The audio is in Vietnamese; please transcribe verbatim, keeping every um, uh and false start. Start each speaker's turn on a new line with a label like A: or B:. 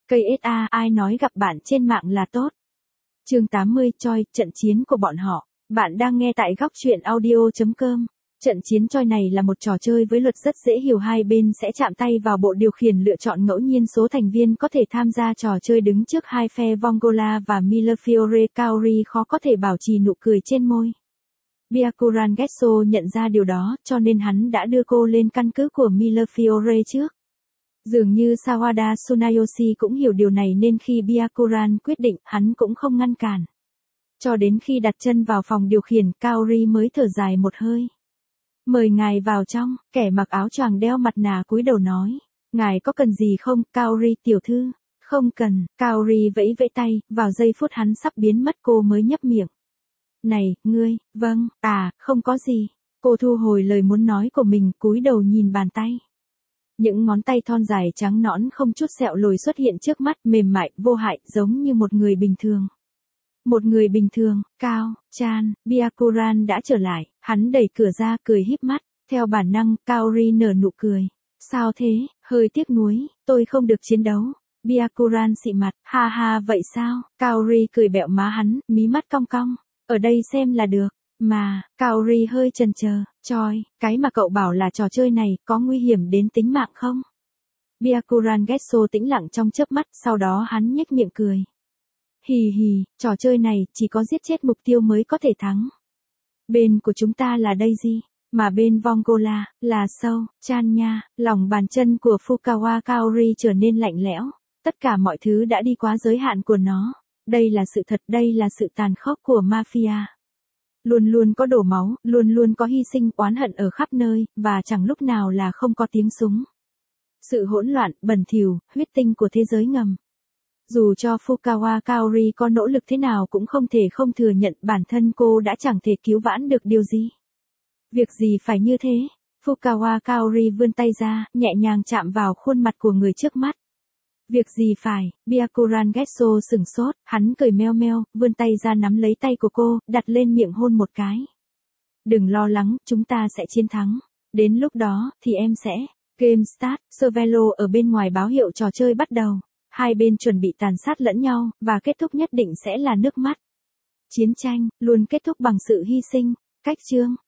A: Cây ét a, ai nói gặp bạn trên mạng là tốt. Chương tám mươi, Choi, trận chiến của bọn họ. Bạn đang nghe tại góc truyện audio chấm com. Trận chiến Choi này là một trò chơi với luật rất dễ hiểu, hai bên sẽ chạm tay vào bộ điều khiển lựa chọn ngẫu nhiên số thành viên có thể tham gia trò chơi đứng trước hai phe Vongola và Millefiore. Kaori khó có thể bảo trì nụ cười trên môi. Byakuran Getso nhận ra điều đó, cho nên hắn đã đưa cô lên căn cứ của Millefiore trước. Dường như Sawada Tsunayoshi cũng hiểu điều này nên khi Byakuran quyết định, hắn cũng không ngăn cản. Cho đến khi đặt chân vào phòng điều khiển, Kaori mới thở dài một hơi. Mời ngài vào trong, kẻ mặc áo choàng đeo mặt nạ cúi đầu nói. Ngài có cần gì không, Kaori tiểu thư? Không cần, Kaori vẫy vẫy tay, vào giây phút hắn sắp biến mất cô mới nhấp miệng. Này, ngươi, vâng, à, không có gì. Cô thu hồi lời muốn nói của mình, cúi đầu nhìn bàn tay. Những ngón tay thon dài trắng nõn không chút sẹo lồi xuất hiện trước mắt, mềm mại, vô hại, giống như một người bình thường. Một người bình thường, Cao, Chan, Byakuran đã trở lại, hắn đẩy cửa ra, cười híp mắt, theo bản năng, Kaori nở nụ cười. Sao thế, hơi tiếc nuối, tôi không được chiến đấu. Byakuran xị mặt, ha ha vậy sao? Kaori cười bẹo má hắn, mí mắt cong cong, ở đây xem là được. Mà, Kaori hơi chần chờ, Choi, cái mà cậu bảo là trò chơi này có nguy hiểm đến tính mạng không? Byakuran Getso tĩnh lặng trong chớp mắt, sau đó hắn nhếch miệng cười. Hì hì, trò chơi này chỉ có giết chết mục tiêu mới có thể thắng. Bên của chúng ta là Daisy, mà bên Vongola là Sâu, Chan nha. Lòng bàn chân của Fukawa Kaori trở nên lạnh lẽo. Tất cả mọi thứ đã đi quá giới hạn của nó. Đây là sự thật, đây là sự tàn khốc của mafia. Luôn luôn có đổ máu, luôn luôn có hy sinh, oán hận ở khắp nơi, và chẳng lúc nào là không có tiếng súng. Sự hỗn loạn, bẩn thỉu, huyết tinh của thế giới ngầm. Dù cho Fukawa Kaori có nỗ lực thế nào cũng không thể không thừa nhận bản thân cô đã chẳng thể cứu vãn được điều gì. Việc gì phải như thế? Fukawa Kaori vươn tay ra, nhẹ nhàng chạm vào khuôn mặt của người trước mắt. Việc gì phải? Byakuran Getso sửng sốt, hắn cười meo meo, vươn tay ra nắm lấy tay của cô, đặt lên miệng hôn một cái. Đừng lo lắng, chúng ta sẽ chiến thắng. Đến lúc đó, thì em sẽ... Game start, Cervelo ở bên ngoài báo hiệu trò chơi bắt đầu. Hai bên chuẩn bị tàn sát lẫn nhau, và kết thúc nhất định sẽ là nước mắt. Chiến tranh, luôn kết thúc bằng sự hy sinh. Cách chương.